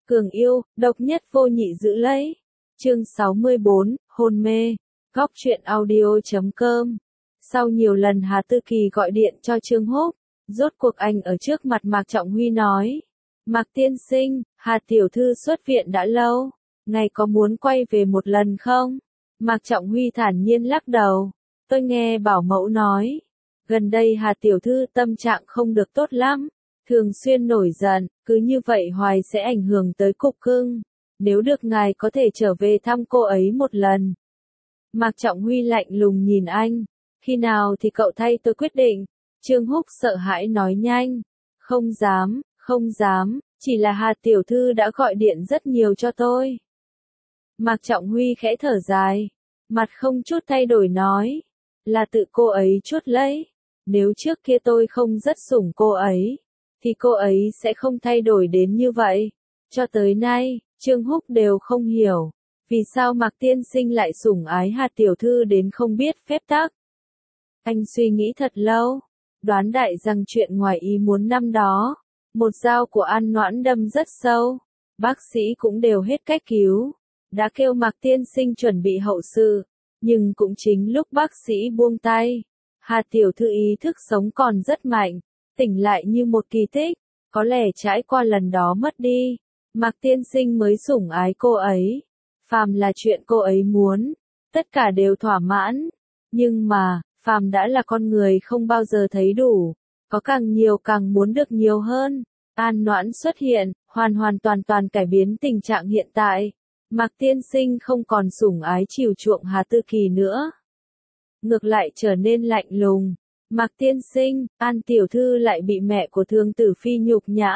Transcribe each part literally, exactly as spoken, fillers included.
Cường yêu, độc nhất vô nhị giữ lấy. Chương sáu mươi bốn, hôn mê. Góc truyện audio chấm com. Sau nhiều lần Hà Tư Kỳ gọi điện cho Trương Húc, rốt cuộc anh ở trước mặt Mạc Trọng Huy nói. Mạc tiên sinh, Hà tiểu thư xuất viện đã lâu, ngài có muốn quay về một lần không? Mạc Trọng Huy thản nhiên lắc đầu. Tôi nghe bảo mẫu nói, gần đây Hà tiểu thư tâm trạng không được tốt lắm, thường xuyên nổi giận, cứ như vậy hoài sẽ ảnh hưởng tới cục cưng. Nếu được ngài có thể trở về thăm cô ấy một lần. Mạc Trọng Huy lạnh lùng nhìn anh. Khi nào thì cậu thay tôi quyết định? Trương Húc sợ hãi nói nhanh. Không dám, không dám, chỉ là Hà tiểu thư đã gọi điện rất nhiều cho tôi. Mạc Trọng Huy khẽ thở dài, mặt không chút thay đổi nói. Là tự cô ấy chuốt lấy. Nếu trước kia tôi không rất sủng cô ấy, thì cô ấy sẽ không thay đổi đến như vậy. Cho tới nay, Trương Húc đều không hiểu, vì sao Mạc tiên sinh lại sủng ái Hà tiểu thư đến không biết phép tắc. Anh suy nghĩ thật lâu, đoán đại rằng chuyện ngoài ý muốn năm đó, một dao của An Noãn đâm rất sâu, bác sĩ cũng đều hết cách cứu, đã kêu Mạc tiên sinh chuẩn bị hậu sự, nhưng cũng chính lúc bác sĩ buông tay, Hà tiểu thư ý thức sống còn rất mạnh, tỉnh lại như một kỳ tích, có lẽ trải qua lần đó mất đi, Mạc tiên sinh mới sủng ái cô ấy. Phàm là chuyện cô ấy muốn, tất cả đều thỏa mãn, nhưng mà, phàm đã là con người không bao giờ thấy đủ, có càng nhiều càng muốn được nhiều hơn. An Noãn xuất hiện, hoàn hoàn toàn toàn cải biến tình trạng hiện tại. Mạc tiên sinh không còn sủng ái chiều chuộng Hà Tư Kỳ nữa. Ngược lại trở nên lạnh lùng. Mạc tiên sinh, An tiểu thư lại bị mẹ của Thương Tử Phi nhục nhã.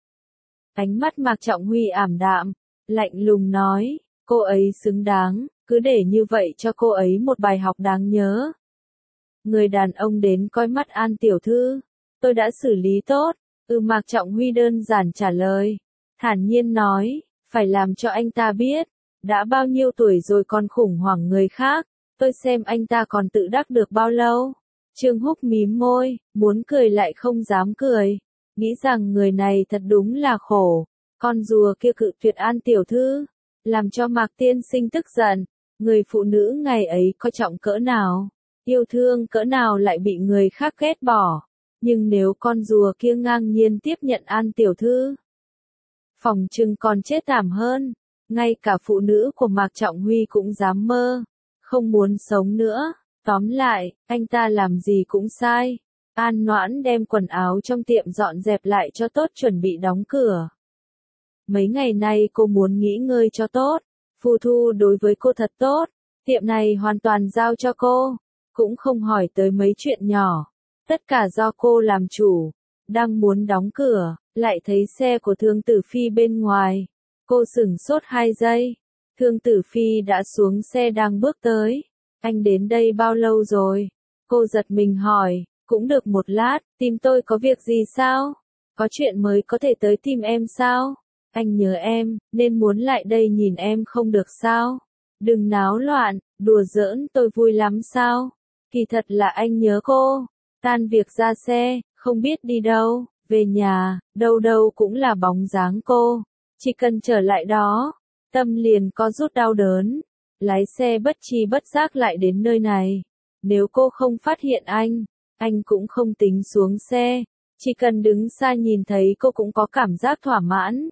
Ánh mắt Mạc Trọng Huy ảm đạm, lạnh lùng nói, cô ấy xứng đáng, cứ để như vậy cho cô ấy một bài học đáng nhớ. Người đàn ông đến coi mắt An tiểu thư, tôi đã xử lý tốt. Ừ, Mạc Trọng Huy đơn giản trả lời, thản nhiên nói, phải làm cho anh ta biết, đã bao nhiêu tuổi rồi còn khủng hoảng người khác, tôi xem anh ta còn tự đắc được bao lâu. Trương Húc mím môi, muốn cười lại không dám cười, nghĩ rằng người này thật đúng là khổ, con rùa kia cự tuyệt An tiểu thư, làm cho Mạc tiên sinh tức giận, người phụ nữ ngày ấy coi trọng cỡ nào, yêu thương cỡ nào lại bị người khác ghét bỏ. Nhưng nếu con rùa kia ngang nhiên tiếp nhận An tiểu thư, phòng trừng còn chết thảm hơn. Ngay cả phụ nữ của Mạc Trọng Huy cũng dám mơ, không muốn sống nữa. Tóm lại, anh ta làm gì cũng sai. An Noãn đem quần áo trong tiệm dọn dẹp lại cho tốt chuẩn bị đóng cửa. Mấy ngày nay cô muốn nghỉ ngơi cho tốt. Phù Thu đối với cô thật tốt. Tiệm này hoàn toàn giao cho cô. Cũng không hỏi tới mấy chuyện nhỏ. Tất cả do cô làm chủ. Đang muốn đóng cửa, lại thấy xe của Thương Tử Phi bên ngoài. Cô sửng sốt hai giây. Thương Tử Phi đã xuống xe đang bước tới. Anh đến đây bao lâu rồi? Cô giật mình hỏi. Cũng được một lát, tìm tôi có việc gì sao? Có chuyện mới có thể tới tìm em sao? Anh nhớ em, nên muốn lại đây nhìn em không được sao? Đừng náo loạn, đùa giỡn tôi vui lắm sao? Kỳ thật là anh nhớ cô. Tan việc ra xe, không biết đi đâu, về nhà, đâu đâu cũng là bóng dáng cô. Chỉ cần trở lại đó, tâm liền có rút đau đớn. Lái xe bất tri bất giác lại đến nơi này. Nếu cô không phát hiện anh, anh cũng không tính xuống xe. Chỉ cần đứng xa nhìn thấy cô cũng có cảm giác thỏa mãn.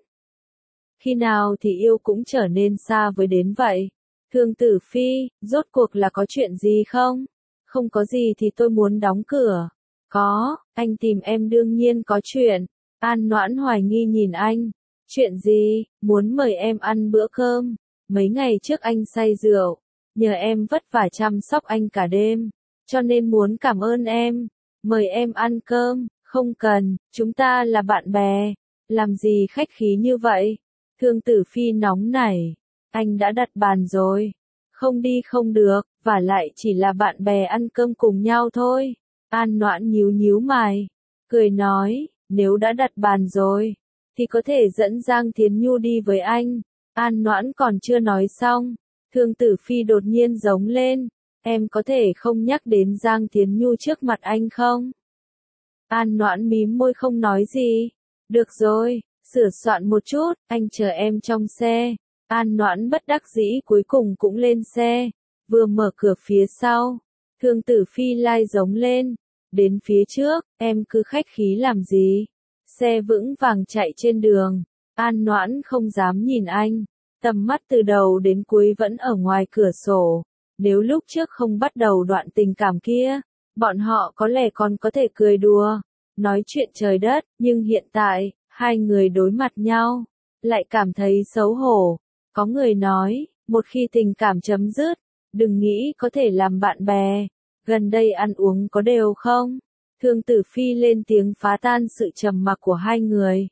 Khi nào thì yêu cũng trở nên xa với đến vậy. Thương Tử Phi, rốt cuộc là có chuyện gì không? Không có gì thì tôi muốn đóng cửa. Có, anh tìm em đương nhiên có chuyện. An Noãn hoài nghi nhìn anh. Chuyện gì? Muốn mời em ăn bữa cơm. Mấy ngày trước anh say rượu, nhờ em vất vả chăm sóc anh cả đêm, cho nên muốn cảm ơn em, mời em ăn cơm. Không cần, chúng ta là bạn bè, làm gì khách khí như vậy? Thương Tử Phi nóng nảy, anh đã đặt bàn rồi, không đi không được, vả lại chỉ là bạn bè ăn cơm cùng nhau thôi. An Noãn nhíu nhíu mày, cười nói, nếu đã đặt bàn rồi, thì có thể dẫn Giang Thiến Nhu đi với anh. An Noãn còn chưa nói xong, Thương Tử Phi đột nhiên giống lên, em có thể không nhắc đến Giang Thiến Nhu trước mặt anh không? An Noãn mím môi không nói gì. Được rồi, Sửa soạn một chút, anh chờ em trong xe. An Noãn bất đắc dĩ cuối cùng cũng lên xe. Vừa mở cửa phía sau, Thương Tử Phi lai giống lên. Đến phía trước, em cứ khách khí làm gì? Xe vững vàng chạy trên đường. An Noãn không dám nhìn anh. Tầm mắt từ đầu đến cuối vẫn ở ngoài cửa sổ. Nếu lúc trước không bắt đầu đoạn tình cảm kia, bọn họ có lẽ còn có thể cười đùa, nói chuyện trời đất, nhưng hiện tại, hai người đối mặt nhau, lại cảm thấy xấu hổ. Có người nói, một khi tình cảm chấm dứt, đừng nghĩ có thể làm bạn bè. Gần đây ăn uống có đều không? Thương Tử Phi lên tiếng phá tan sự trầm mặc của hai người.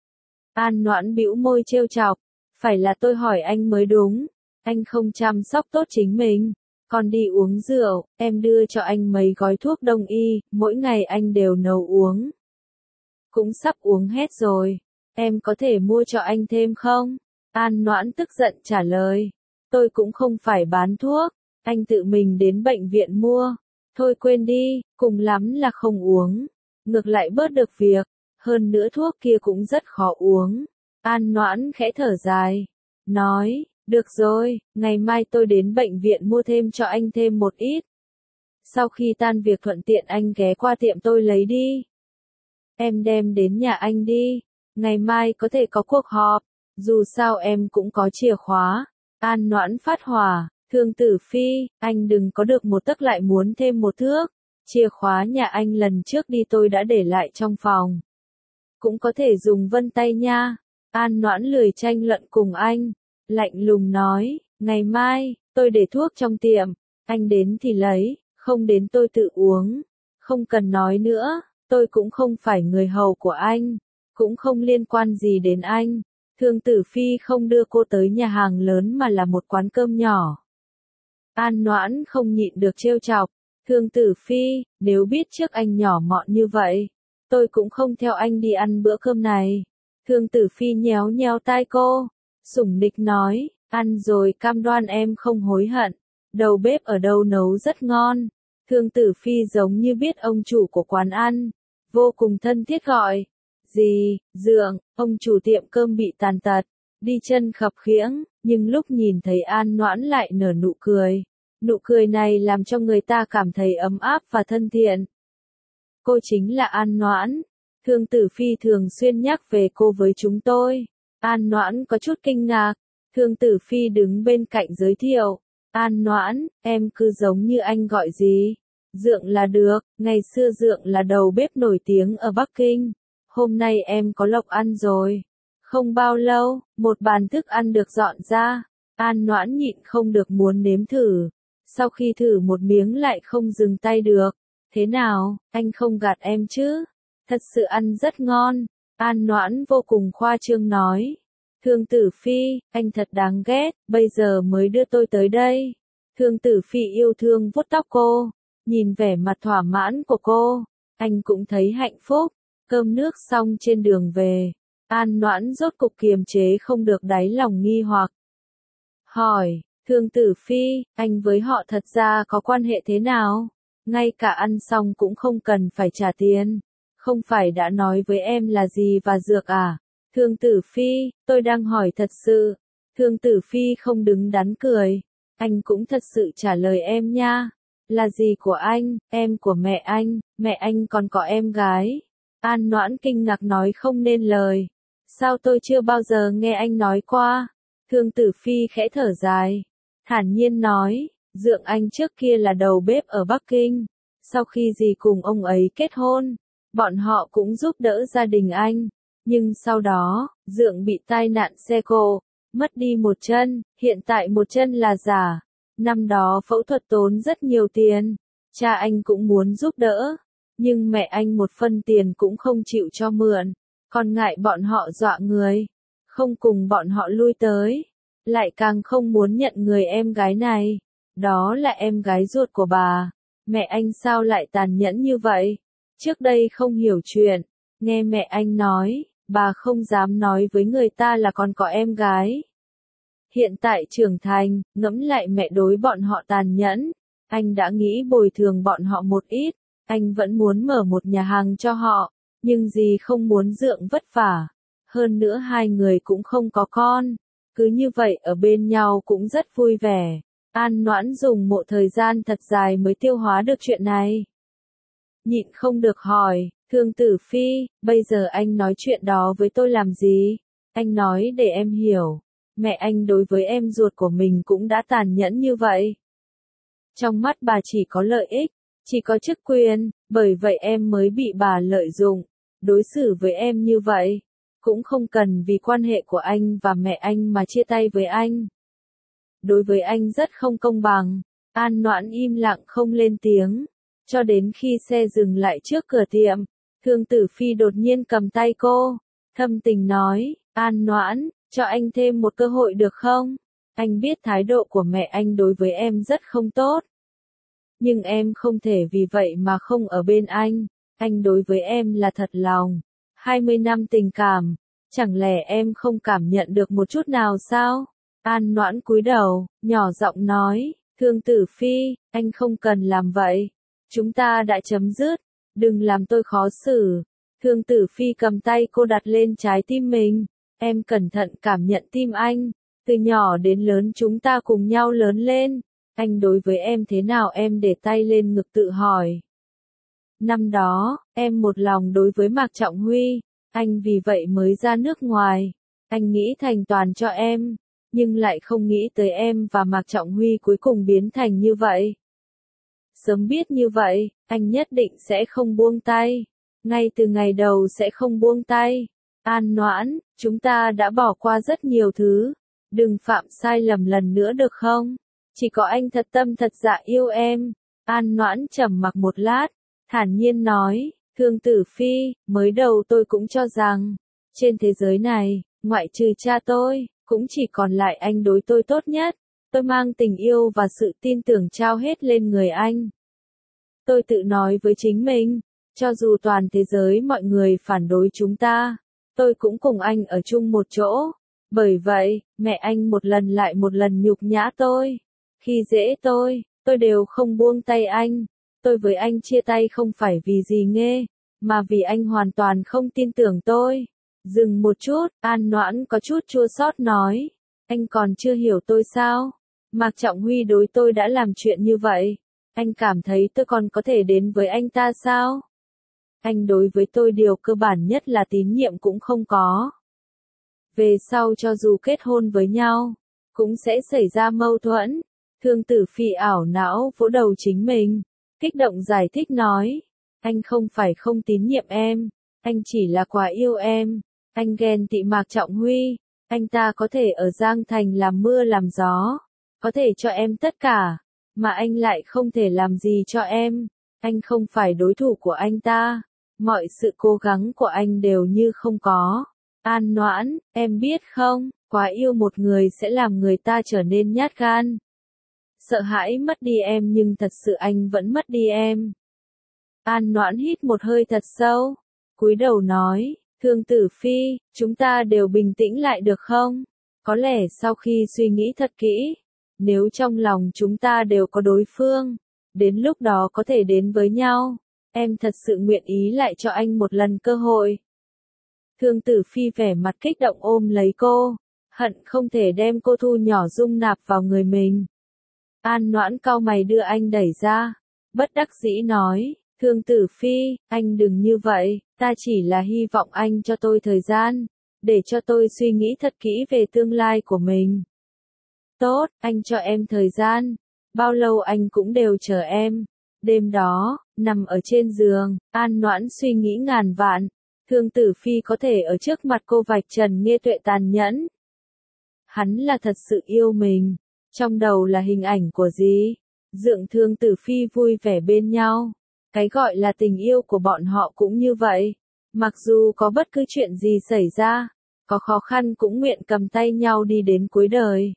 An Noãn bĩu môi trêu chọc, phải là tôi hỏi anh mới đúng. Anh không chăm sóc tốt chính mình, còn đi uống rượu, em đưa cho anh mấy gói thuốc đông y, mỗi ngày anh đều nấu uống. Cũng sắp uống hết rồi, em có thể mua cho anh thêm không? An Noãn tức giận trả lời, tôi cũng không phải bán thuốc, anh tự mình đến bệnh viện mua. Thôi quên đi, cùng lắm là không uống, ngược lại bớt được việc, hơn nữa thuốc kia cũng rất khó uống. An Noãn khẽ thở dài, nói, được rồi, ngày mai tôi đến bệnh viện mua thêm cho anh thêm một ít. Sau khi tan việc thuận tiện anh ghé qua tiệm tôi lấy đi. Em đem đến nhà anh đi, ngày mai có thể có cuộc họp, dù sao em cũng có chìa khóa. An Noãn phát hỏa, Thương Tử Phi, anh đừng có được một tấc lại muốn thêm một thước. Chìa khóa nhà anh lần trước đi tôi đã để lại trong phòng. Cũng có thể dùng vân tay nha. An Noãn lười tranh luận cùng anh, lạnh lùng nói, ngày mai, tôi để thuốc trong tiệm, anh đến thì lấy, không đến tôi tự uống. Không cần nói nữa, tôi cũng không phải người hầu của anh, cũng không liên quan gì đến anh. Thương Tử Phi không đưa cô tới nhà hàng lớn mà là một quán cơm nhỏ. An Noãn không nhịn được trêu chọc, Thương Tử Phi, nếu biết trước anh nhỏ mọn như vậy, tôi cũng không theo anh đi ăn bữa cơm này. Thương Tử Phi nhéo nhéo tai cô, sủng nịch nói, ăn rồi cam đoan em không hối hận, đầu bếp ở đâu nấu rất ngon. Thương Tử Phi giống như biết ông chủ của quán ăn, vô cùng thân thiết gọi, gì, Dượng, ông chủ tiệm cơm bị tàn tật, đi chân khập khiễng, nhưng lúc nhìn thấy An Noãn lại nở nụ cười. Nụ cười này làm cho người ta cảm thấy ấm áp và thân thiện. Cô chính là An Noãn. Thương Tử Phi thường xuyên nhắc về cô với chúng tôi. An Noãn có chút kinh ngạc. Thương Tử Phi đứng bên cạnh giới thiệu. An Noãn, em cứ giống như anh gọi gì? Dượng là được, ngày xưa Dượng là đầu bếp nổi tiếng ở Bắc Kinh. Hôm nay em có lộc ăn rồi. Không bao lâu, một bàn thức ăn được dọn ra. An Noãn nhịn không được muốn nếm thử. Sau khi thử một miếng lại không dừng tay được. Thế nào, anh không gạt em chứ? Thật sự ăn rất ngon. An Noãn vô cùng khoa trương nói. Thương Tử Phi, anh thật đáng ghét, bây giờ mới đưa tôi tới đây. Thương Tử Phi yêu thương vuốt tóc cô, nhìn vẻ mặt thỏa mãn của cô, anh cũng thấy hạnh phúc. Cơm nước xong trên đường về, An Noãn rốt cục kiềm chế không được đáy lòng nghi hoặc. Hỏi, Thương Tử Phi, anh với họ thật ra có quan hệ thế nào? Ngay cả ăn xong cũng không cần phải trả tiền. Không phải đã nói với em là gì và dược à? Thương Tử Phi, tôi đang hỏi thật sự. Thương Tử Phi không đứng đắn cười. Anh cũng thật sự trả lời em nha. Là gì của anh, em của mẹ anh, mẹ anh còn có em gái. An Noãn kinh ngạc nói không nên lời. Sao tôi chưa bao giờ nghe anh nói qua? Thương Tử Phi khẽ thở dài, thản nhiên nói, Dượng anh trước kia là đầu bếp ở Bắc Kinh. Sau khi dì cùng ông ấy kết hôn, bọn họ cũng giúp đỡ gia đình anh. Nhưng sau đó, Dượng bị tai nạn xe cộ, mất đi một chân, hiện tại một chân là giả. Năm đó phẫu thuật tốn rất nhiều tiền, cha anh cũng muốn giúp đỡ, nhưng mẹ anh một phân tiền cũng không chịu cho mượn, còn ngại bọn họ dọa người, không cùng bọn họ lui tới, lại càng không muốn nhận người em gái này. Đó là em gái ruột của bà. Mẹ anh sao lại tàn nhẫn như vậy? Trước đây không hiểu chuyện, nghe mẹ anh nói, bà không dám nói với người ta là còn có em gái. Hiện tại trưởng thành, ngẫm lại mẹ đối bọn họ tàn nhẫn, anh đã nghĩ bồi thường bọn họ một ít, anh vẫn muốn mở một nhà hàng cho họ, nhưng dì không muốn Dượng vất vả. hơn nữa hai người cũng không có con. Cứ như vậy ở bên nhau cũng rất vui vẻ. An Noãn dùng một thời gian thật dài mới tiêu hóa được chuyện này. Nhịn không được hỏi, Thương Tử Phi, bây giờ anh nói chuyện đó với tôi làm gì? Anh nói để em hiểu, mẹ anh đối với em ruột của mình cũng đã tàn nhẫn như vậy. Trong mắt bà chỉ có lợi ích, chỉ có chức quyền, bởi vậy em mới bị bà lợi dụng, đối xử với em như vậy. Cũng không cần vì quan hệ của anh và mẹ anh mà chia tay với anh. Đối với anh rất không công bằng. An Noãn im lặng không lên tiếng, cho đến khi xe dừng lại trước cửa tiệm, Thương Tử Phi đột nhiên cầm tay cô, thâm tình nói, An Noãn, cho anh thêm một cơ hội được không? Anh biết thái độ của mẹ anh đối với em rất không tốt. Nhưng em không thể vì vậy mà không ở bên anh. Anh đối với em là thật lòng. hai mươi năm tình cảm, chẳng lẽ em không cảm nhận được một chút nào sao? An Noãn cúi đầu, nhỏ giọng nói, Thương Tử Phi, anh không cần làm vậy. Chúng ta đã chấm dứt, đừng làm tôi khó xử. Thương Tử Phi cầm tay cô đặt lên trái tim mình. Em cẩn thận cảm nhận tim anh. Từ nhỏ đến lớn chúng ta cùng nhau lớn lên. Anh đối với em thế nào em để tay lên ngực tự hỏi. Năm đó, em một lòng đối với Mạc Trọng Huy. Anh vì vậy mới ra nước ngoài. Anh nghĩ thành toàn cho em. Nhưng lại không nghĩ tới em và Mạc Trọng Huy cuối cùng biến thành như vậy. Sớm biết như vậy, anh nhất định sẽ không buông tay. Ngay từ ngày đầu sẽ không buông tay. An Noãn, chúng ta đã bỏ qua rất nhiều thứ. Đừng phạm sai lầm lần nữa được không? Chỉ có anh thật tâm thật dạ yêu em. An Noãn trầm mặc một lát, thản nhiên nói, Thương Tử Phi, mới đầu tôi cũng cho rằng, trên thế giới này, ngoại trừ cha tôi, cũng chỉ còn lại anh đối tôi tốt nhất. Tôi mang tình yêu và sự tin tưởng trao hết lên người anh. Tôi tự nói với chính mình, cho dù toàn thế giới mọi người phản đối chúng ta, tôi cũng cùng anh ở chung một chỗ. Bởi vậy, mẹ anh một lần lại một lần nhục nhã tôi. Khi dễ tôi, tôi đều không buông tay anh. Tôi với anh chia tay không phải vì gì nghê, mà vì anh hoàn toàn không tin tưởng tôi. Dừng một chút, An Noãn có chút chua xót nói. Anh còn chưa hiểu tôi sao? Mạc Trọng Huy đối tôi đã làm chuyện như vậy. Anh cảm thấy tôi còn có thể đến với anh ta sao? Anh đối với tôi điều cơ bản nhất là tín nhiệm cũng không có. Về sau cho dù kết hôn với nhau, cũng sẽ xảy ra mâu thuẫn. Thương Tử Phi ảo não vỗ đầu chính mình, kích động giải thích nói. Anh không phải không tín nhiệm em, anh chỉ là quá yêu em. Anh ghen tị Mạc Trọng Huy, anh ta có thể ở Giang Thành làm mưa làm gió, có thể cho em tất cả, mà anh lại không thể làm gì cho em. Anh không phải đối thủ của anh ta, mọi sự cố gắng của anh đều như không có. An Noãn, em biết không, quá yêu một người sẽ làm người ta trở nên nhát gan. Sợ hãi mất đi em nhưng thật sự anh vẫn mất đi em. An Noãn hít một hơi thật sâu, cúi đầu nói, Thương Tử Phi, chúng ta đều bình tĩnh lại được không? Có lẽ sau khi suy nghĩ thật kỹ, nếu trong lòng chúng ta đều có đối phương, đến lúc đó có thể đến với nhau, em thật sự nguyện ý lại cho anh một lần cơ hội. Thương Tử Phi vẻ mặt kích động ôm lấy cô, hận không thể đem cô thu nhỏ dung nạp vào người mình. An Noãn cau mày đưa anh đẩy ra, bất đắc dĩ nói, Thương Tử Phi, anh đừng như vậy, ta chỉ là hy vọng anh cho tôi thời gian, để cho tôi suy nghĩ thật kỹ về tương lai của mình. Tốt, anh cho em thời gian, bao lâu anh cũng đều chờ em. Đêm đó, nằm ở trên giường, An Noãn suy nghĩ ngàn vạn. Thương Tử Phi có thể ở trước mặt cô vạch trần Nghê Tuệ tàn nhẫn. Hắn là thật sự yêu mình. Trong đầu là hình ảnh của gì? Dượng Thương Tử Phi vui vẻ bên nhau. Cái gọi là tình yêu của bọn họ cũng như vậy. Mặc dù có bất cứ chuyện gì xảy ra, có khó khăn cũng nguyện cầm tay nhau đi đến cuối đời.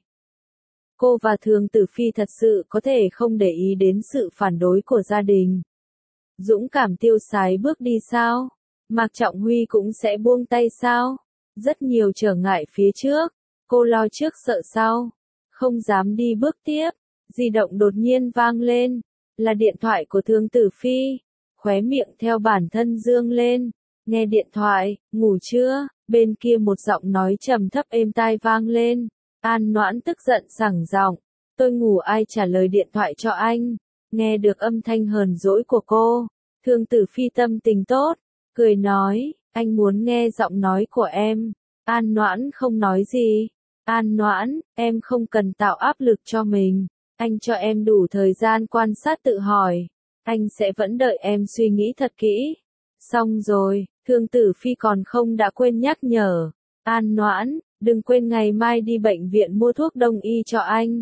Cô và Thương Tử Phi thật sự có thể không để ý đến sự phản đối của gia đình. Dũng cảm tiêu sái bước đi sao? Mạc Trọng Huy cũng sẽ buông tay sao? Rất nhiều trở ngại phía trước, cô lo trước sợ sau, không dám đi bước tiếp. Di động đột nhiên vang lên, là điện thoại của Thương Tử Phi. Khóe miệng theo bản thân dương lên, nghe điện thoại, ngủ chưa? Bên kia một giọng nói trầm thấp êm tai vang lên. An Noãn tức giận sẳng giọng. Tôi ngủ ai trả lời điện thoại cho anh? Nghe được âm thanh hờn dỗi của cô. Thương Tử Phi tâm tình tốt. Cười nói, anh muốn nghe giọng nói của em. An Noãn không nói gì. An Noãn, em không cần tạo áp lực cho mình. Anh cho em đủ thời gian quan sát tự hỏi. Anh sẽ vẫn đợi em suy nghĩ thật kỹ. Xong rồi, Thương Tử Phi còn không đã quên nhắc nhở. An Noãn, đừng quên ngày mai đi bệnh viện mua thuốc đông y cho anh.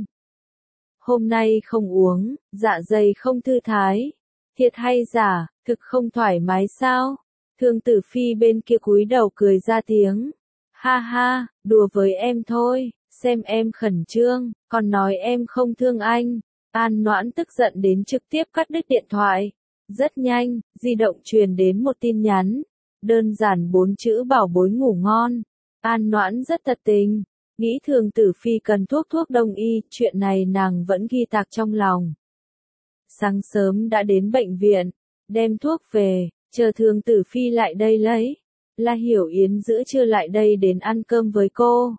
Hôm nay không uống, dạ dày không thư thái. Thiệt hay giả, thực không thoải mái sao? Thương Tử Phi bên kia cúi đầu cười ra tiếng. Ha ha, đùa với em thôi, xem em khẩn trương, còn nói em không thương anh. An Noãn tức giận đến trực tiếp cắt đứt điện thoại. Rất nhanh, di động truyền đến một tin nhắn. Đơn giản bốn chữ bảo bối ngủ ngon. An Noãn rất thật tình. Nghĩ Thương Tử Phi cần thuốc thuốc đông y, chuyện này nàng vẫn ghi tạc trong lòng. Sáng sớm đã đến bệnh viện, đem thuốc về, chờ Thương Tử Phi lại đây lấy. La Hiểu Yến giữa trưa lại đây đến ăn cơm với cô.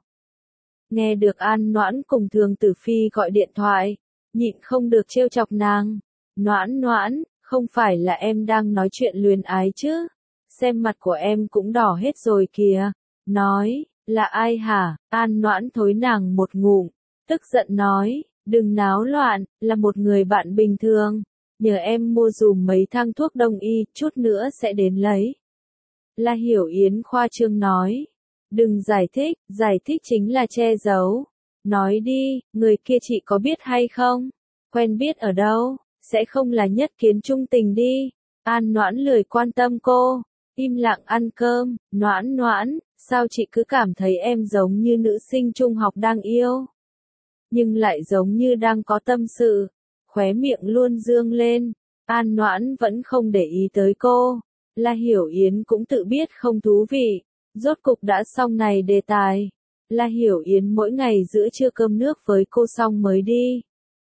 Nghe được An Noãn cùng Thương Tử Phi gọi điện thoại, nhịn không được trêu chọc nàng. Noãn Noãn, không phải là em đang nói chuyện luyến ái chứ? Xem mặt của em cũng đỏ hết rồi kìa. Nói, là ai hả? An Noãn thối nàng một ngụm, tức giận nói, đừng náo loạn, là một người bạn bình thường. Nhờ em mua dùm mấy thang thuốc đông y, chút nữa sẽ đến lấy. La Hiểu Yến khoa trương nói. Đừng giải thích, giải thích chính là che giấu. Nói đi, người kia chị có biết hay không? Quen biết ở đâu? Sẽ không là Nhất Kiến trung tình đi. An Noãn lười quan tâm cô. Im lặng ăn cơm. Noãn Noãn, sao chị cứ cảm thấy em giống như nữ sinh trung học đang yêu? Nhưng lại giống như đang có tâm sự. Khóe miệng luôn dương lên. An Noãn vẫn không để ý tới cô. La Hiểu Yến cũng tự biết không thú vị. Rốt cục đã xong này đề tài. La Hiểu Yến mỗi ngày giữa trưa cơm nước với cô xong mới đi.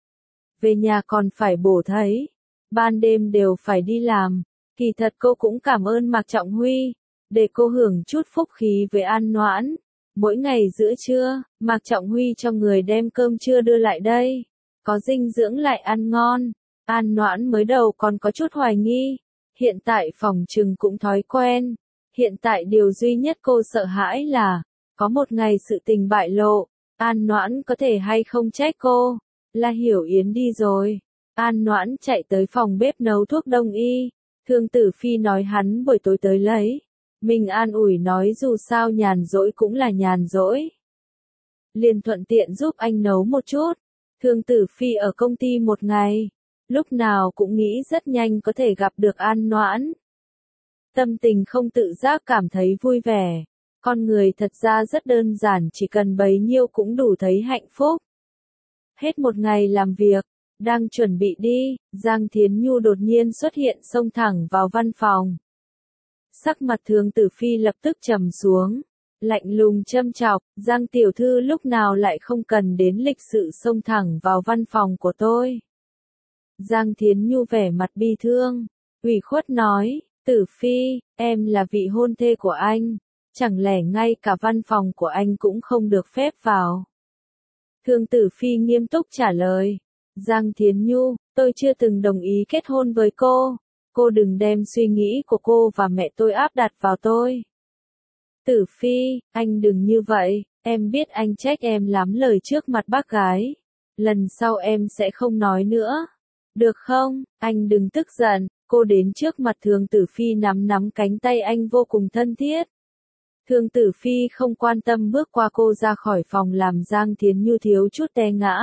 Về nhà còn phải bổ thấy. Ban đêm đều phải đi làm. Kỳ thật cô cũng cảm ơn Mạc Trọng Huy. Để cô hưởng chút phúc khí với An Noãn. Mỗi ngày giữa trưa, Mạc Trọng Huy cho người đem cơm trưa đưa lại đây. Có dinh dưỡng lại ăn ngon. An Noãn mới đầu còn có chút hoài nghi. Hiện tại phòng trừng cũng thói quen. Hiện tại điều duy nhất cô sợ hãi là, có một ngày sự tình bại lộ, An Noãn có thể hay không trách cô. La Hiểu Yến đi rồi. An Noãn chạy tới phòng bếp nấu thuốc đông y. Thương Tử Phi nói hắn buổi tối tới lấy. Mình an ủi nói dù sao nhàn rỗi cũng là nhàn rỗi. Liền thuận tiện giúp anh nấu một chút. Thương Tử Phi ở công ty một ngày. Lúc nào cũng nghĩ rất nhanh có thể gặp được An Noãn. Tâm tình không tự giác cảm thấy vui vẻ. Con người thật ra rất đơn giản, chỉ cần bấy nhiêu cũng đủ thấy hạnh phúc. Hết một ngày làm việc, đang chuẩn bị đi, Giang Thiến Nhu đột nhiên xuất hiện xông thẳng vào văn phòng. Sắc mặt Thương Tử Phi lập tức trầm xuống, lạnh lùng châm chọc, Giang tiểu thư lúc nào lại không cần đến lịch sự xông thẳng vào văn phòng của tôi. Giang Thiến Nhu vẻ mặt bi thương, ủy khuất nói, Tử Phi, em là vị hôn thê của anh, chẳng lẽ ngay cả văn phòng của anh cũng không được phép vào? Thương Tử Phi nghiêm túc trả lời, Giang Thiến Nhu, tôi chưa từng đồng ý kết hôn với cô, cô đừng đem suy nghĩ của cô và mẹ tôi áp đặt vào tôi. Tử Phi, anh đừng như vậy, em biết anh trách em lắm lời trước mặt bác gái, lần sau em sẽ không nói nữa. Được không, anh đừng tức giận. Cô đến trước mặt Thương Tử Phi nắm nắm cánh tay anh vô cùng thân thiết. Thương Tử Phi không quan tâm bước qua cô ra khỏi phòng làm Giang Thiến Nhu thiếu chút té ngã.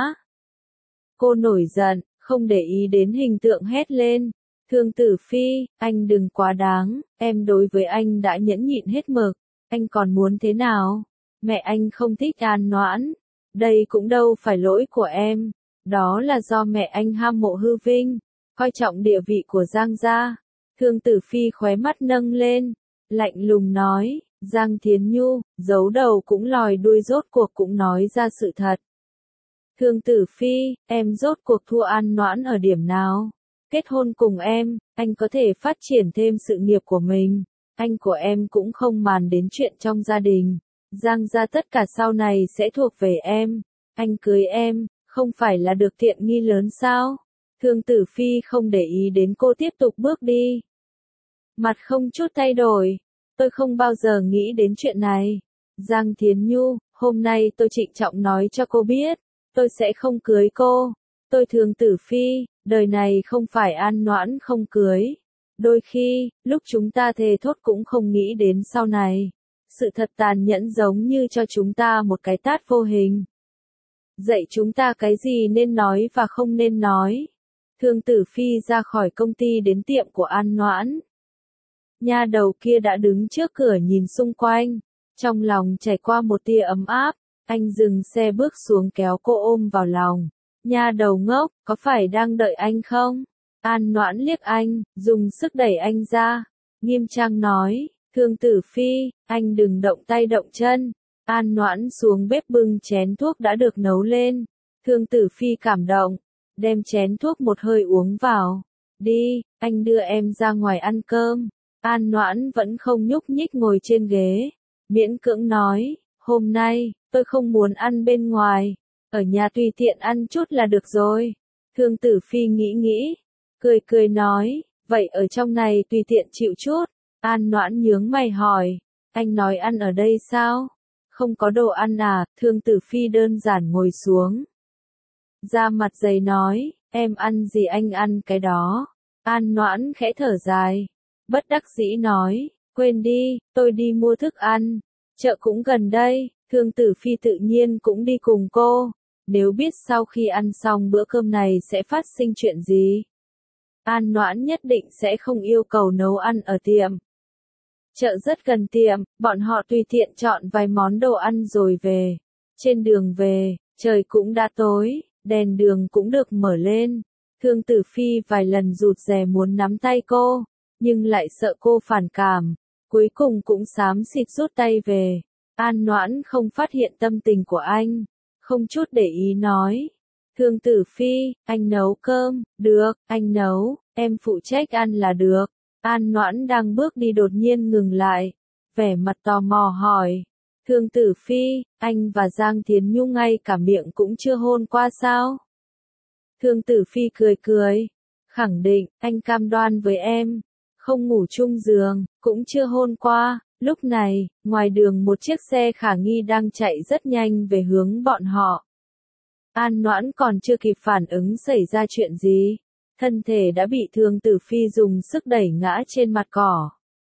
Cô nổi giận, không để ý đến hình tượng hét lên. Thương Tử Phi, anh đừng quá đáng, em đối với anh đã nhẫn nhịn hết mực, anh còn muốn thế nào? Mẹ anh không thích An Noãn, đây cũng đâu phải lỗi của em, đó là do mẹ anh ham mộ hư vinh. Coi trọng địa vị của Giang gia. Thương Tử Phi khóe mắt nâng lên, lạnh lùng nói, Giang Thiến Nhu, giấu đầu cũng lòi đuôi rốt cuộc cũng nói ra sự thật. Thương Tử Phi, em rốt cuộc thua An Noãn ở điểm nào? Kết hôn cùng em, anh có thể phát triển thêm sự nghiệp của mình. anh của em cũng không màng đến chuyện trong gia đình. Giang gia tất cả sau này sẽ thuộc về em. Anh cưới em, không phải là được tiện nghi lớn sao? Thương Tử Phi không để ý đến cô tiếp tục bước đi. Mặt không chút thay đổi. Tôi không bao giờ nghĩ đến chuyện này. Giang Thiến Nhu, hôm nay tôi trịnh trọng nói cho cô biết. Tôi sẽ không cưới cô. Tôi Thương Tử Phi, đời này không phải An Noãn không cưới. Đôi khi, lúc chúng ta thề thốt cũng không nghĩ đến sau này. Sự thật tàn nhẫn giống như cho chúng ta một cái tát vô hình. Dạy chúng ta cái gì nên nói và không nên nói. Thương Tử Phi ra khỏi công ty đến tiệm của An Noãn. Nha đầu kia đã đứng trước cửa nhìn xung quanh. Trong lòng chảy qua một tia ấm áp. Anh dừng xe bước xuống kéo cô ôm vào lòng. Nha đầu ngốc, có phải đang đợi anh không? An Noãn liếc anh, dùng sức đẩy anh ra. Nghiêm trang nói, Thương Tử Phi, anh đừng động tay động chân. An Noãn xuống bếp bưng chén thuốc đã được nấu lên. Thương Tử Phi cảm động, đem chén thuốc một hơi uống vào. Đi, anh đưa em ra ngoài ăn cơm. An Noãn vẫn không nhúc nhích ngồi trên ghế. Miễn cưỡng nói, hôm nay, tôi không muốn ăn bên ngoài. Ở nhà tùy tiện ăn chút là được rồi. Thương Tử Phi nghĩ nghĩ, cười cười nói, vậy ở trong này tùy tiện chịu chút. An Noãn nhướng mày hỏi, anh nói ăn ở đây sao? Không có đồ ăn à? Thương Tử Phi đơn giản ngồi xuống. Ra mặt dày nói, em ăn gì anh ăn cái đó. An Noãn khẽ thở dài, bất đắc dĩ nói, quên đi, tôi đi mua thức ăn. Chợ cũng gần đây. Thương Tử Phi tự nhiên cũng đi cùng cô. Nếu biết sau khi ăn xong bữa cơm này sẽ phát sinh chuyện gì, An Noãn nhất định sẽ không yêu cầu nấu ăn ở tiệm. Chợ rất gần tiệm, bọn họ tùy tiện chọn vài món đồ ăn rồi về. Trên đường về, trời cũng đã tối, đèn đường cũng được mở lên. Thương Tử Phi vài lần rụt rè muốn nắm tay cô, nhưng lại sợ cô phản cảm. Cuối cùng cũng xám xịt rút tay về. An Noãn không phát hiện tâm tình của anh, không chút để ý nói. Thương Tử Phi, anh nấu cơm, được, anh nấu, em phụ trách ăn là được. An Noãn đang bước đi đột nhiên ngừng lại, vẻ mặt tò mò hỏi. Thương Tử Phi, anh và Giang Thiến Nhu ngay cả miệng cũng chưa hôn qua sao? Thương Tử Phi cười cười, khẳng định, anh cam đoan với em, không ngủ chung giường, cũng chưa hôn qua. Lúc này, ngoài đường một chiếc xe khả nghi đang chạy rất nhanh về hướng bọn họ. An Noãn còn chưa kịp phản ứng xảy ra chuyện gì. Thân thể đã bị Thương Tử Phi dùng sức đẩy ngã trên mặt cỏ.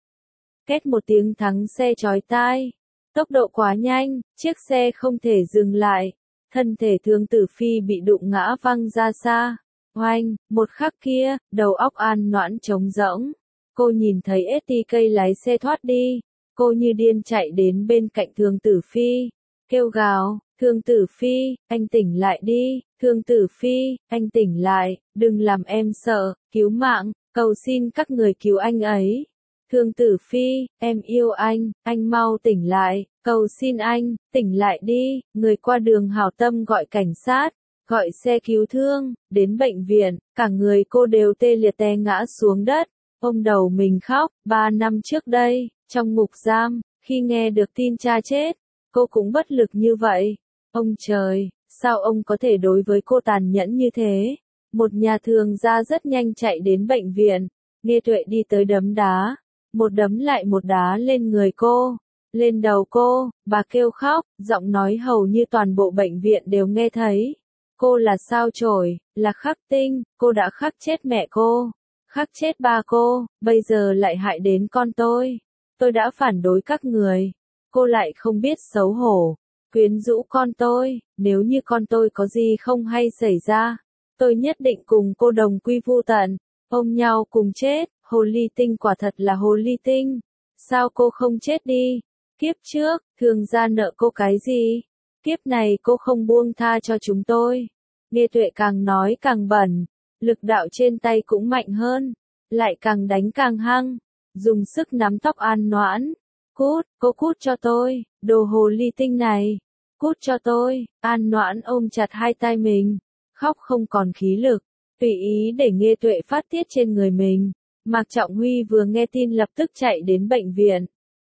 Két một tiếng thắng xe chói tai. Tốc độ quá nhanh, chiếc xe không thể dừng lại. Thân thể Thương Tử Phi bị đụng ngã văng ra xa. Oanh, một khắc kia, đầu óc An Noãn trống rỗng. Cô nhìn thấy ét tê ca lái xe thoát đi. Cô như điên chạy đến bên cạnh Thương Tử Phi, kêu gào, Thương Tử Phi, anh tỉnh lại đi, Thương Tử Phi, anh tỉnh lại, đừng làm em sợ, cứu mạng, cầu xin các người cứu anh ấy. Thương Tử Phi, em yêu anh, anh mau tỉnh lại, cầu xin anh, tỉnh lại đi. Người qua đường hảo tâm gọi cảnh sát, gọi xe cứu thương, đến bệnh viện, cả người cô đều tê liệt té ngã xuống đất, ôm đầu mình khóc. Ba năm trước đây, trong ngục giam, khi nghe được tin cha chết, cô cũng bất lực như vậy. Ông trời, sao ông có thể đối với cô tàn nhẫn như thế? Một nhà thường gia rất nhanh chạy đến bệnh viện, Nghe Tuệ đi tới đấm đá, một đấm lại một đá lên người cô, lên đầu cô, bà kêu khóc, giọng nói hầu như toàn bộ bệnh viện đều nghe thấy. Cô là sao chổi, là khắc tinh, cô đã khắc chết mẹ cô, khắc chết ba cô, bây giờ lại hại đến con tôi. Tôi đã phản đối các người, cô lại không biết xấu hổ, quyến rũ con tôi, nếu như con tôi có gì không hay xảy ra, tôi nhất định cùng cô đồng quy vu tận, ôm nhau cùng chết. Hồ ly tinh quả thật là hồ ly tinh, sao cô không chết đi? Kiếp trước, Thương gia nợ cô cái gì? Kiếp này cô không buông tha cho chúng tôi. Nghe Tuệ càng nói càng bẩn, lực đạo trên tay cũng mạnh hơn, lại càng đánh càng hăng, dùng sức nắm tóc An Noãn. Cút, cô cút cho tôi, đồ hồ ly tinh này, cút cho tôi. An Noãn ôm chặt hai tay mình, khóc không còn khí lực, tùy ý để Nghe Tuệ phát tiết trên người mình. Mạc Trọng Huy vừa nghe tin lập tức chạy đến bệnh viện.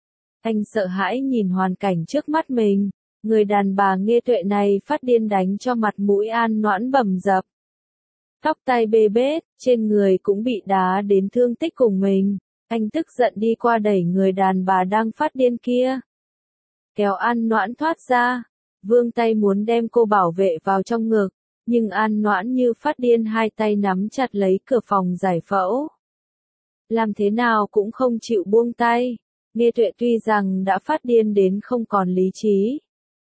Anh sợ hãi nhìn hoàn cảnh trước mắt mình, người đàn bà Nghê Tuệ này phát điên đánh cho mặt mũi An Noãn bầm dập. Tóc tai bê bết, trên người cũng bị đá đến thương tích cùng mình. Anh tức giận đi qua đẩy người đàn bà đang phát điên kia. Kéo An Noãn thoát ra, vươn tay muốn đem cô bảo vệ vào trong ngực, nhưng An Noãn như phát điên hai tay nắm chặt lấy cửa phòng giải phẫu. Làm thế nào cũng không chịu buông tay. Nghê Tuệ tuy rằng đã phát điên đến không còn lý trí,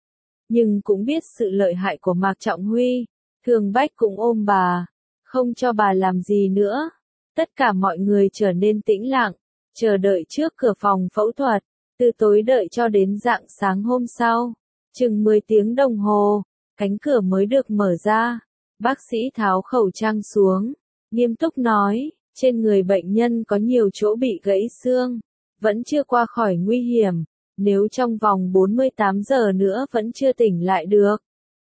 nhưng cũng biết sự lợi hại của Mạc Trọng Huy. Thường Bách cũng ôm bà, không cho bà làm gì nữa. Tất cả mọi người trở nên tĩnh lặng, chờ đợi trước cửa phòng phẫu thuật, từ tối đợi cho đến rạng sáng hôm sau. Chừng mười tiếng đồng hồ, cánh cửa mới được mở ra. Bác sĩ tháo khẩu trang xuống, nghiêm túc nói, trên người bệnh nhân có nhiều chỗ bị gãy xương, vẫn chưa qua khỏi nguy hiểm, nếu trong vòng bốn mươi tám giờ nữa vẫn chưa tỉnh lại được,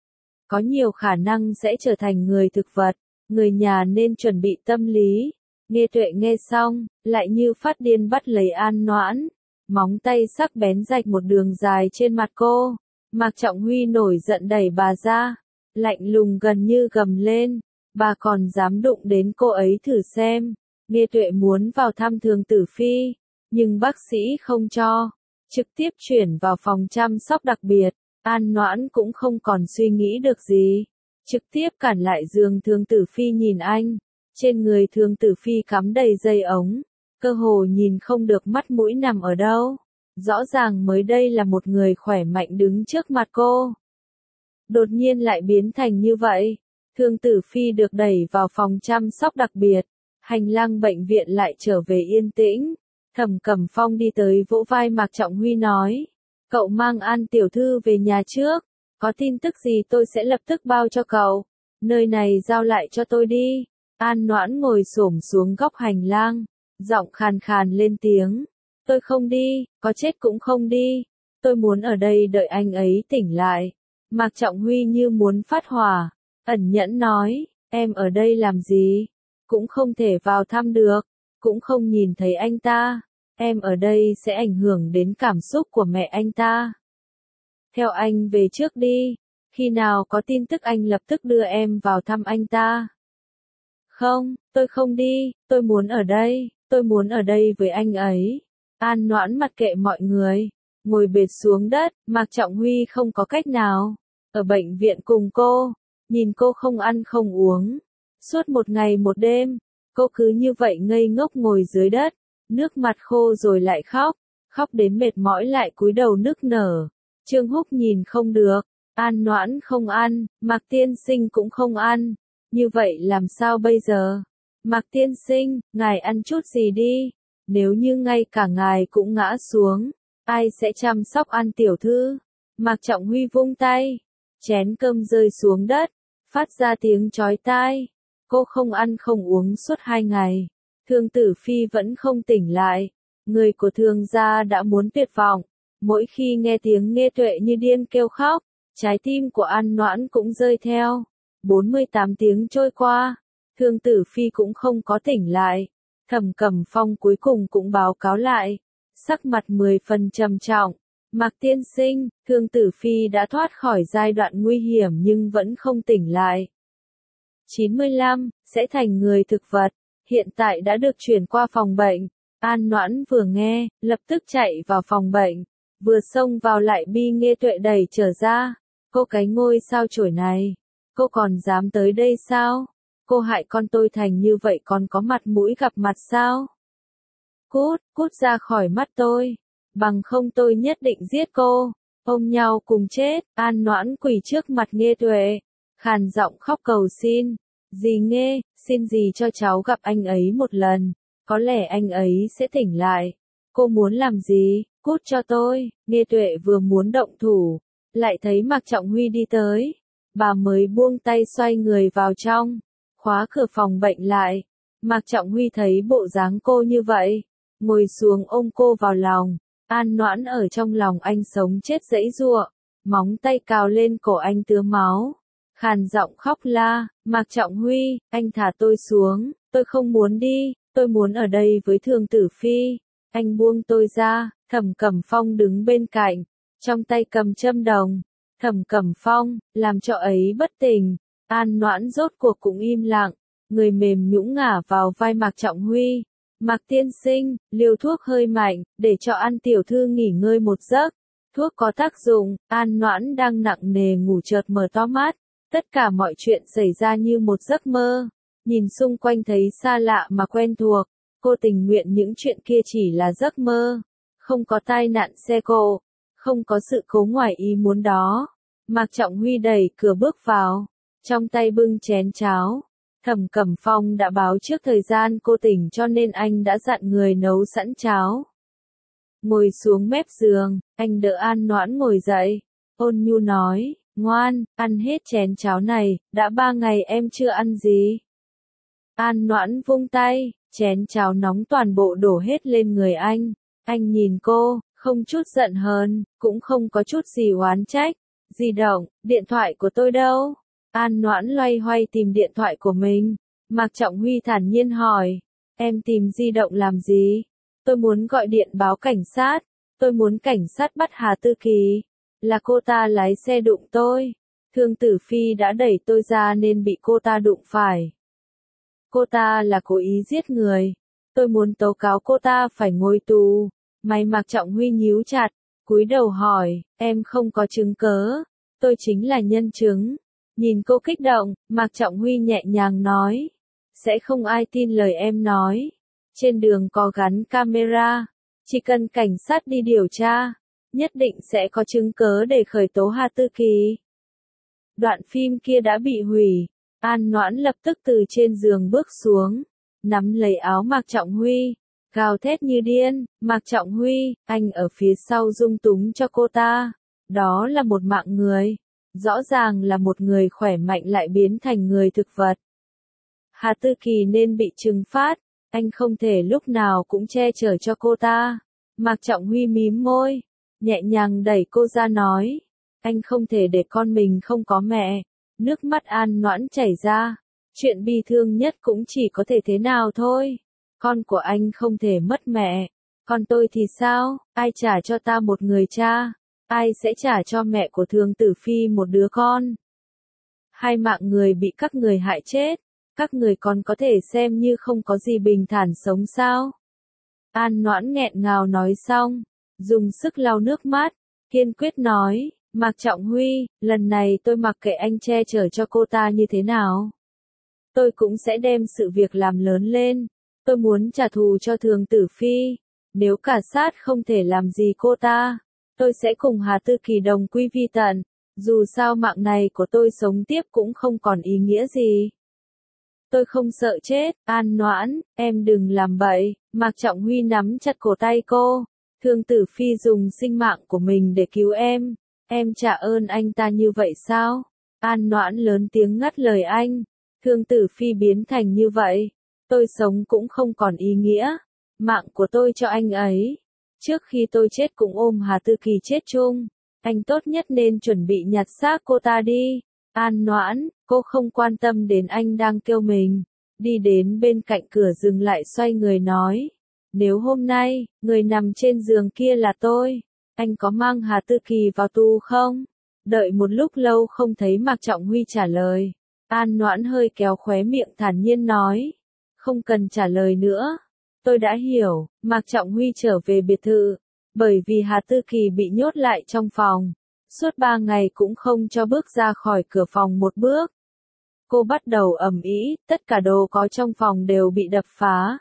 có nhiều khả năng sẽ trở thành người thực vật, người nhà nên chuẩn bị tâm lý. Nghê Tuệ nghe xong, lại như phát điên bắt lấy An Noãn, móng tay sắc bén rạch một đường dài trên mặt cô. Mạc Trọng Huy nổi giận đẩy bà ra, lạnh lùng gần như gầm lên, bà còn dám đụng đến cô ấy thử xem. Nghê Tuệ muốn vào thăm Thường Tử Phi, nhưng bác sĩ không cho, trực tiếp chuyển vào phòng chăm sóc đặc biệt. An Noãn cũng không còn suy nghĩ được gì, trực tiếp cản lại giường Thường Tử Phi nhìn anh. Trên người Thường Tử Phi cắm đầy dây ống, cơ hồ nhìn không được mắt mũi nằm ở đâu. Rõ ràng mới đây là một người khỏe mạnh đứng trước mặt cô, đột nhiên lại biến thành như vậy. Thường Tử Phi được đẩy vào phòng chăm sóc đặc biệt, hành lang bệnh viện lại trở về yên tĩnh. Thẩm Cẩm Phong đi tới vỗ vai Mạc Trọng Huy nói, cậu mang An tiểu thư về nhà trước, có tin tức gì tôi sẽ lập tức bao cho cậu, nơi này giao lại cho tôi đi. An Noãn ngồi xổm xuống góc hành lang, giọng khàn khàn lên tiếng, tôi không đi, có chết cũng không đi, tôi muốn ở đây đợi anh ấy tỉnh lại. Mạc Trọng Huy như muốn phát hỏa, ẩn nhẫn nói, em ở đây làm gì, cũng không thể vào thăm được, cũng không nhìn thấy anh ta, em ở đây sẽ ảnh hưởng đến cảm xúc của mẹ anh ta. Theo anh về trước đi, khi nào có tin tức anh lập tức đưa em vào thăm anh ta. Không, tôi không đi, tôi muốn ở đây, tôi muốn ở đây với anh ấy. An Noãn mặc kệ mọi người, ngồi bệt xuống đất. Mạc Trọng Huy không có cách nào, ở bệnh viện cùng cô, nhìn cô không ăn không uống, suốt một ngày một đêm, cô cứ như vậy ngây ngốc ngồi dưới đất, nước mặt khô rồi lại khóc, khóc đến mệt mỏi lại cúi đầu nức nở. Trương Húc nhìn không được, An Noãn không ăn, Mạc tiên sinh cũng không ăn, như vậy làm sao bây giờ? Mạc tiên sinh, ngài ăn chút gì đi, nếu như ngay cả ngài cũng ngã xuống, ai sẽ chăm sóc An tiểu thư? Mạc Trọng Huy vung tay, chén cơm rơi xuống đất, phát ra tiếng chói tai. Cô không ăn không uống suốt hai ngày, Thường Tử Phi vẫn không tỉnh lại, người của Thường gia đã muốn tuyệt vọng. Mỗi khi nghe tiếng Nghê Tuệ như điên kêu khóc, trái tim của An Noãn cũng rơi theo. bốn mươi tám tiếng trôi qua, Thường Tử Phi cũng không có tỉnh lại. Thẩm Cẩm Phong cuối cùng cũng báo cáo lại, sắc mặt mười phần trầm trọng. Mạc tiên sinh, Thường Tử Phi đã thoát khỏi giai đoạn nguy hiểm nhưng vẫn không tỉnh lại. chín mươi lăm, sẽ thành người thực vật, hiện tại đã được chuyển qua phòng bệnh. An Noãn vừa nghe, lập tức chạy vào phòng bệnh, vừa xông vào lại bi Nghê Tuệ đẩy trở ra. Cô cái ngôi sao chổi này, cô còn dám tới đây sao? Cô hại con tôi thành như vậy còn có mặt mũi gặp mặt sao? Cút, cút ra khỏi mắt tôi, bằng không tôi nhất định giết cô. Ôm nhau cùng chết. An Noãn quỳ trước mặt Nghê Tuệ, khàn giọng khóc cầu xin, dì Nghê, xin dì cho cháu gặp anh ấy một lần, có lẽ anh ấy sẽ tỉnh lại. Cô muốn làm gì? Cút cho tôi. Nghê Tuệ vừa muốn động thủ, lại thấy Mạc Trọng Huy đi tới, bà mới buông tay xoay người vào trong, khóa cửa phòng bệnh lại. Mạc Trọng Huy thấy bộ dáng cô như vậy, ngồi xuống ôm cô vào lòng. An Noãn ở trong lòng anh sống chết giãy giụa, móng tay cào lên cổ anh tứa máu, khàn giọng khóc la, Mạc Trọng Huy, anh thả tôi xuống, tôi không muốn đi, Tôi muốn ở đây với Thường Tử Phi. Anh buông tôi ra. Thẩm Cẩm Phong đứng bên cạnh, trong tay cầm châm đồng. Thẩm Cẩm Phong, làm cho ấy bất tỉnh. An Noãn rốt cuộc cũng im lặng, người mềm nhũn ngả vào vai Mạc Trọng Huy. Mạc tiên sinh, liều thuốc hơi mạnh, để cho An tiểu thư nghỉ ngơi một giấc. Thuốc có tác dụng. An Noãn đang nặng nề ngủ chợt mở to mắt. Tất cả mọi chuyện xảy ra như một giấc mơ. Nhìn xung quanh thấy xa lạ mà quen thuộc. Cô tình nguyện những chuyện kia chỉ là giấc mơ. Không có tai nạn xe cộ. Không có sự cố ngoài ý muốn đó. Mạc Trọng Huy đẩy cửa bước vào. Trong tay bưng chén cháo. Thẩm Cẩm Phong đã báo trước thời gian cô tỉnh cho nên anh đã dặn người nấu sẵn cháo. Ngồi xuống mép giường, anh đỡ An Noãn ngồi dậy. Ôn nhu nói, ngoan, ăn hết chén cháo này, đã ba ngày em chưa ăn gì. An Noãn vung tay, chén cháo nóng toàn bộ đổ hết lên người anh. Anh nhìn cô, không chút giận hờn, cũng không có chút gì oán trách. Di động, điện thoại của tôi đâu? An Noãn loay hoay tìm điện thoại của mình. Mạc Trọng Huy thản nhiên hỏi, em tìm di động làm gì? Tôi muốn gọi điện báo cảnh sát. Tôi muốn cảnh sát bắt Hà Tư Kỳ. Là cô ta lái xe đụng tôi. Thương Tử Phi đã đẩy tôi ra nên bị cô ta đụng phải. Cô ta là cố ý giết người. Tôi muốn tố cáo cô ta phải ngồi tù. Mày Mạc Trọng Huy nhíu chặt, cúi đầu hỏi, em không có chứng cớ. Tôi chính là nhân chứng. Nhìn cô kích động, Mạc Trọng Huy nhẹ nhàng nói, sẽ không ai tin lời em nói. Trên đường có gắn camera, chỉ cần cảnh sát đi điều tra, nhất định sẽ có chứng cớ để khởi tố Hà Tư Kỳ. Đoạn phim kia đã bị hủy. An Noãn lập tức từ trên giường bước xuống, nắm lấy áo Mạc Trọng Huy, gào thét như điên, Mạc Trọng Huy, anh ở phía sau dung túng cho cô ta. Đó là một mạng người. Rõ ràng là một người khỏe mạnh lại biến thành người thực vật. Hà Tư Kỳ nên bị trừng phạt, anh không thể lúc nào cũng che chở cho cô ta. Mạc Trọng Huy mím môi, nhẹ nhàng đẩy cô ra nói, anh không thể để con mình không có mẹ. Nước mắt An Noãn chảy ra, chuyện bi thương nhất cũng chỉ có thể thế nào thôi. Con của anh không thể mất mẹ, còn tôi thì sao, ai trả cho ta một người cha? Ai sẽ trả cho mẹ của Thương Tử Phi một đứa con? Hai mạng người bị các người hại chết, các người còn có thể xem như không có gì bình thản sống sao? An Noãn nghẹn ngào nói xong, dùng sức lau nước mắt, kiên quyết nói, Mạc Trọng Huy, lần này tôi mặc kệ anh che chở cho cô ta như thế nào. Tôi cũng sẽ đem sự việc làm lớn lên, tôi muốn trả thù cho Thường Tử Phi. Nếu cả sát không thể làm gì cô ta, tôi sẽ cùng Hà Tư Kỳ đồng quy vi tận. Dù sao mạng này của tôi sống tiếp cũng không còn ý nghĩa gì. Tôi không sợ chết. An Noãn, em đừng làm bậy. Mạc Trọng Huy nắm chặt cổ tay cô. Thương Tử Phi dùng sinh mạng của mình để cứu em. Em trả ơn anh ta như vậy sao? An Noãn lớn tiếng ngắt lời anh. Thương Tử Phi biến thành như vậy, tôi sống cũng không còn ý nghĩa. Mạng của tôi cho anh ấy. Trước khi tôi chết cũng ôm Hà Tư Kỳ chết chung. Anh tốt nhất nên chuẩn bị nhặt xác cô ta đi. An Noãn, cô không quan tâm đến anh đang kêu mình. Đi đến bên cạnh cửa dừng lại xoay người nói. Nếu hôm nay, người nằm trên giường kia là tôi, anh có mang Hà Tư Kỳ vào tù không? Đợi một lúc lâu không thấy Mạc Trọng Huy trả lời. An Noãn hơi kéo khóe miệng thản nhiên nói. Không cần trả lời nữa. Tôi đã hiểu. Mạc Trọng Huy trở về biệt thự. Bởi vì Hà Tư Kỳ bị nhốt lại trong phòng. Suốt ba ngày cũng không cho bước ra khỏi cửa phòng một bước. Cô bắt đầu ầm ĩ, tất cả đồ có trong phòng đều bị đập phá.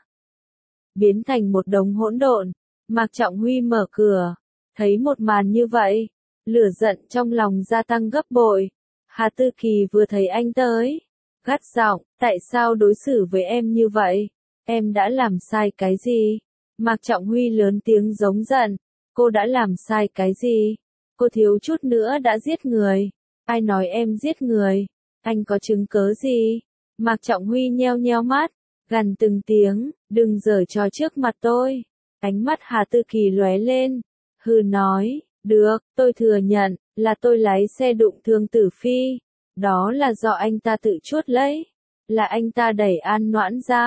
Biến thành một đống hỗn độn. Mạc Trọng Huy mở cửa. Thấy một màn như vậy. Lửa giận trong lòng gia tăng gấp bội. Hà Tư Kỳ vừa thấy anh tới. Gắt giọng, tại sao đối xử với em như vậy? Em đã làm sai cái gì? Mạc Trọng Huy lớn tiếng giống giận. Cô đã làm sai cái gì? Cô thiếu chút nữa đã giết người. Ai nói em giết người? Anh có chứng cớ gì? Mạc Trọng Huy nheo nheo mắt, gằn từng tiếng, đừng giở trò trước mặt tôi. Ánh mắt Hà Tư Kỳ lóe lên, hừ nói, được, tôi thừa nhận, là tôi lái xe đụng Thương Tử Phi. Đó là do anh ta tự chuốt lấy. Là anh ta đẩy An Noãn ra.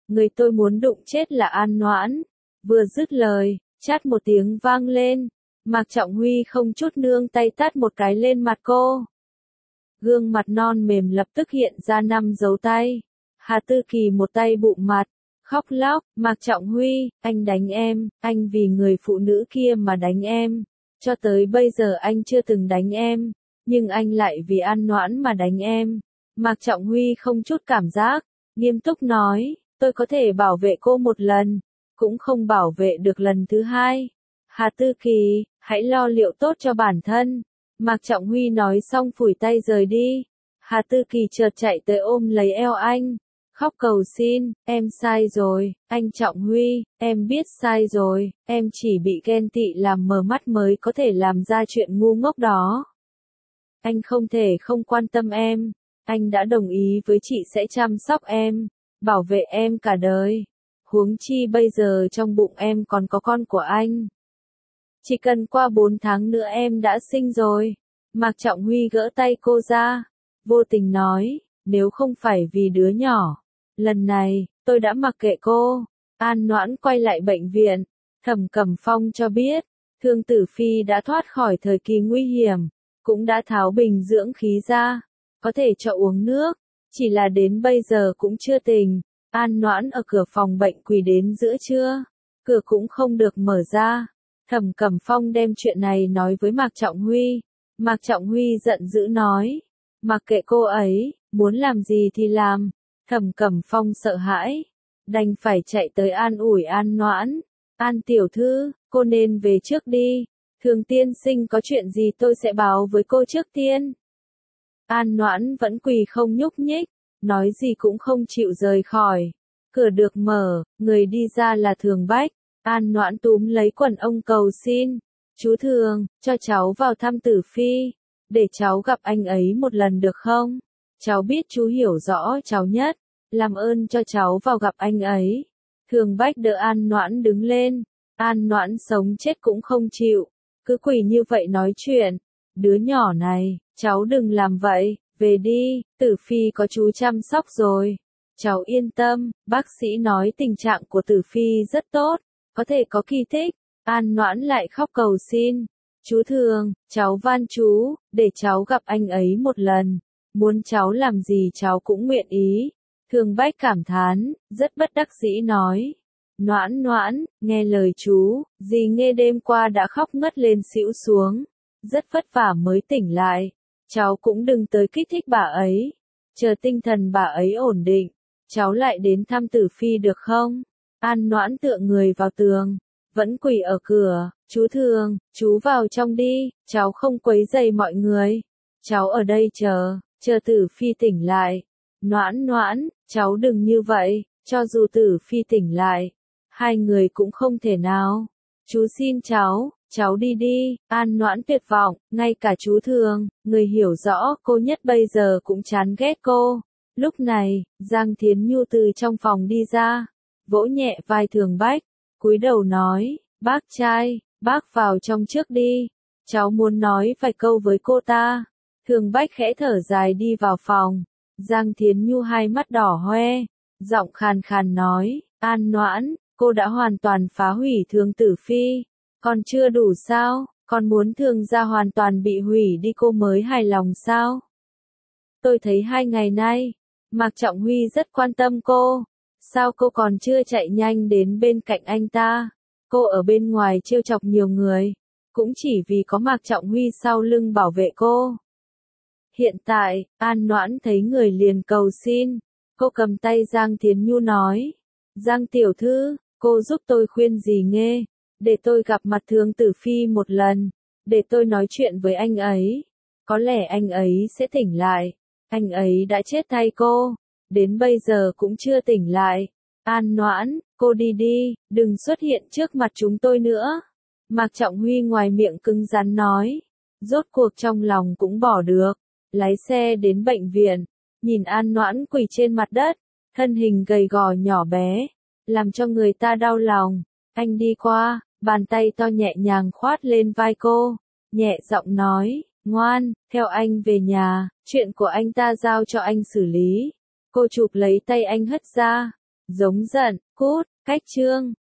Người tôi muốn đụng chết là An Noãn. Vừa dứt lời, chát một tiếng vang lên. Mạc Trọng Huy không chút nương tay tát một cái lên mặt cô. Gương mặt non mềm lập tức hiện ra năm dấu tay. Hà Tư Kỳ một tay bụng mặt, khóc lóc, Mạc Trọng Huy, anh đánh em, anh vì người phụ nữ kia mà đánh em. Cho tới bây giờ anh chưa từng đánh em, nhưng anh lại vì An Noãn mà đánh em. Mạc Trọng Huy không chút cảm giác, nghiêm túc nói, tôi có thể bảo vệ cô một lần, cũng không bảo vệ được lần thứ hai. Hà Tư Kỳ, hãy lo liệu tốt cho bản thân. Mạc Trọng Huy nói xong phủi tay rời đi. Hà Tư Kỳ chợt chạy tới ôm lấy eo anh, khóc cầu xin, em sai rồi, anh Trọng Huy, em biết sai rồi, em chỉ bị ghen tị làm mờ mắt mới có thể làm ra chuyện ngu ngốc đó. Anh không thể không quan tâm em, anh đã đồng ý với chị sẽ chăm sóc em, bảo vệ em cả đời. Huống chi bây giờ trong bụng em còn có con của anh. Chỉ cần qua bốn tháng nữa em đã sinh rồi. Mạc Trọng Huy gỡ tay cô ra, vô tình nói, nếu không phải vì đứa nhỏ, lần này, tôi đã mặc kệ cô. An Noãn quay lại bệnh viện, Thẩm Cẩm Phong cho biết, Thương Tử Phi đã thoát khỏi thời kỳ nguy hiểm, cũng đã tháo bình dưỡng khí ra, có thể cho uống nước, chỉ là đến bây giờ cũng chưa tỉnh. An Noãn ở cửa phòng bệnh quỳ đến giữa trưa, cửa cũng không được mở ra. Thẩm Cẩm Phong đem chuyện này nói với Mạc Trọng Huy. Mạc Trọng Huy giận dữ nói, mặc kệ cô ấy, muốn làm gì thì làm. Thẩm Cẩm Phong sợ hãi, đành phải chạy tới an ủi An Noãn. An tiểu thư, cô nên về trước đi. Thường tiên sinh có chuyện gì tôi sẽ báo với cô trước tiên. An Noãn vẫn quỳ không nhúc nhích, nói gì cũng không chịu rời khỏi. Cửa được mở, người đi ra là Thường Bách. An Noãn túm lấy quần ông cầu xin, chú Thường, cho cháu vào thăm Tử Phi, để cháu gặp anh ấy một lần được không? Cháu biết chú hiểu rõ cháu nhất, làm ơn cho cháu vào gặp anh ấy. Thường Bách đỡ An Noãn đứng lên, An Noãn sống chết cũng không chịu, cứ quỳ như vậy nói chuyện. Đứa nhỏ này, cháu đừng làm vậy, về đi, Tử Phi có chú chăm sóc rồi. Cháu yên tâm, bác sĩ nói tình trạng của Tử Phi rất tốt, có thể có kỳ tích. An Noãn lại khóc cầu xin, chú Thường, cháu van chú, để cháu gặp anh ấy một lần, muốn cháu làm gì cháu cũng nguyện ý. Thường Bách cảm thán, rất bất đắc dĩ nói, Noãn Noãn, nghe lời chú, dì Nghê đêm qua đã khóc ngất lên xỉu xuống, rất vất vả mới tỉnh lại, cháu cũng đừng tới kích thích bà ấy, chờ tinh thần bà ấy ổn định, cháu lại đến thăm Tử Phi được không? An Noãn tựa người vào tường, vẫn quỳ ở cửa, chú Thường, chú vào trong đi, cháu không quấy rầy mọi người, cháu ở đây chờ, chờ Tử Phi tỉnh lại. Noãn Noãn, cháu đừng như vậy, cho dù Tử Phi tỉnh lại, hai người cũng không thể nào. Chú xin cháu, cháu đi đi. An Noãn tuyệt vọng, ngay cả chú Thường, người hiểu rõ cô nhất bây giờ cũng chán ghét cô. Lúc này, Giang Thiến Nhu từ trong phòng đi ra, vỗ nhẹ vai Thường Bách, cúi đầu nói, bác trai, bác vào trong trước đi, cháu muốn nói vài câu với cô ta. Thường Bách khẽ thở dài đi vào phòng, Giang Thiến Nhu hai mắt đỏ hoe, giọng khàn khàn nói, An Noãn, cô đã hoàn toàn phá hủy Thương Tử Phi, còn chưa đủ sao, còn muốn Thường gia hoàn toàn bị hủy đi cô mới hài lòng sao? Tôi thấy hai ngày nay, Mạc Trọng Huy rất quan tâm cô, sao cô còn chưa chạy nhanh đến bên cạnh anh ta? Cô ở bên ngoài trêu chọc nhiều người, cũng chỉ vì có Mạc Trọng Huy sau lưng bảo vệ cô. Hiện tại, An Noãn thấy người liền cầu xin, cô cầm tay Giang Thiến Nhu nói, Giang tiểu thư, cô giúp tôi khuyên dì Nghê, để tôi gặp mặt Thương Tử Phi một lần, để tôi nói chuyện với anh ấy, có lẽ anh ấy sẽ tỉnh lại, anh ấy đã chết thay cô, đến bây giờ cũng chưa tỉnh lại. An Noãn, cô đi đi, đừng xuất hiện trước mặt chúng tôi nữa. Mạc Trọng Huy ngoài miệng cứng rắn nói, rốt cuộc trong lòng cũng bỏ được, lái xe đến bệnh viện, nhìn An Noãn quỳ trên mặt đất, thân hình gầy gò nhỏ bé, làm cho người ta đau lòng. Anh đi qua, bàn tay to nhẹ nhàng khoát lên vai cô, nhẹ giọng nói, ngoan, theo anh về nhà, chuyện của anh ta giao cho anh xử lý. Cô chụp lấy tay anh hất ra, Giống giận, cút, cách chương.